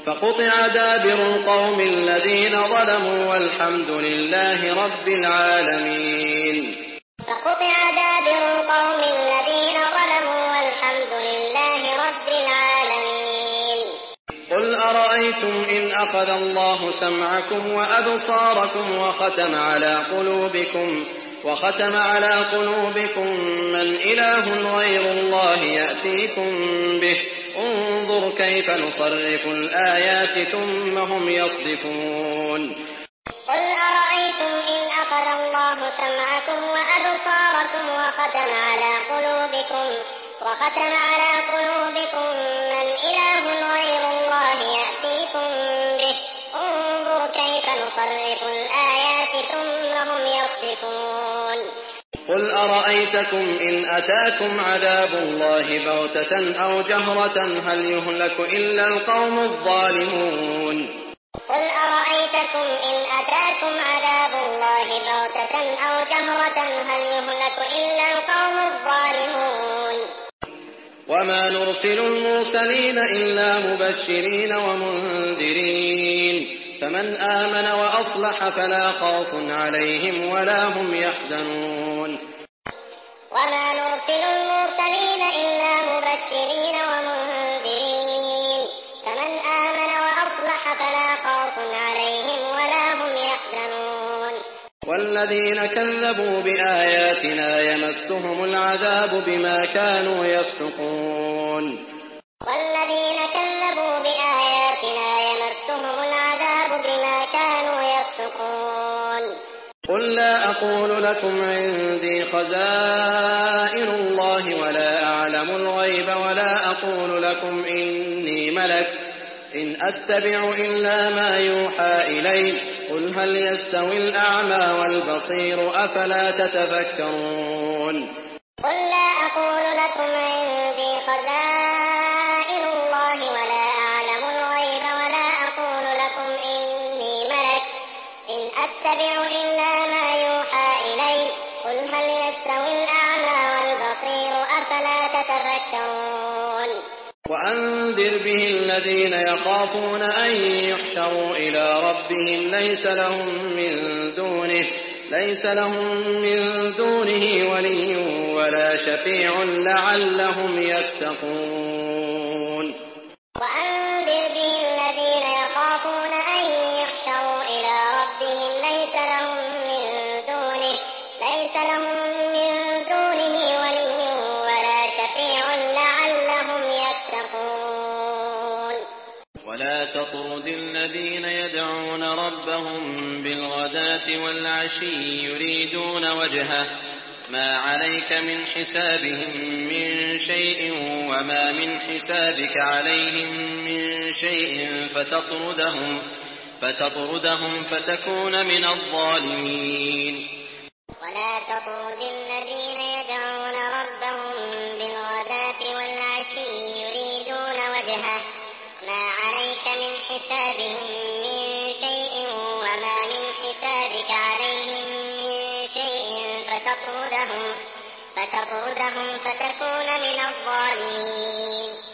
فقطع دابر القوم الذين ظلموا والحمد لله رب العالمين. فقطع دابر القوم الذين ظلموا والحمد لله رب العالمين. قل أرأيتم إن أخذ الله سمعكم وأبصاركم وختم على قلوبكم من إله غير الله يأتيكم به انظر كيف نصرف الآيات ثم هم يصدفون. قل أرأيتم إن أخذ الله سمعكم وأبصاركم وختم على قلوبكم من إله غير الله يأتيكم به انظر كيف نصرف الآيات ثم هم يصدفون. قل أرأيتكم إن أتاكم عذاب الله بغتة أو جهرة هل يهلك إلا القوم الظالمون. قل أرأيتكم إن أتاكم عذاب الله بغتة أو جهرة هل يهلك إلا القوم الظالمون. وما نرسل المرسلين إلا مبشرين ومنذرين فمن آمن وأصلح فلا خوف عليهم ولا هم يحزنون. وما نرسل المرسلين إلا مبشرين ومنذرين فمن آمن وأصلح فلا خوف عليهم ولا هم يحزنون. والذين كذبوا بآياتنا يمسهم العذاب بما كانوا يفسقون. والذين كذبوا بآياتنا يمسهم العذاب بما كانوا يفسقون. قل لا أقول لكم عندي خزائن الله ولا أعلم الغيب ولا أقول لكم إني ملك إن أتبع إلا ما يوحى إلي قل هل يستوي الأعمى والبصير أفلا تتفكرون. قل لا أقول لكم عندي خزائن الله ولا أعلم الغيب ولا أقول لكم إني ملك إن أتبع إلا ما يوحى إلي قل هل يستوي الأعمى والبصير أفلا تتفكرون. وأنذر به الذين يخافون أن يحشروا إلى ربهم ليس لهم من دونه ولي ولا شفيع لعلهم يتقون. وأنذر به الذين يخافون أن يحشروا إلى ربهم ليس لهم من دونه ولي ولا شفيع لعلهم يتقون. ولا تطرد الذين يدعون ربهم بالغداة والعشي يريدون وجهه ما عليك من حسابهم من شيء وما من حسابك عليهم من شيء فتطردهم فتكون من الظالمين. ولا تطرد الذين يدعون ربهم بالغداة والعشي يريدون وجهه ما عليك من حسابهم من شيء وما من حسابك عليهم من شيء فتطردهم فتكون من الظالمين.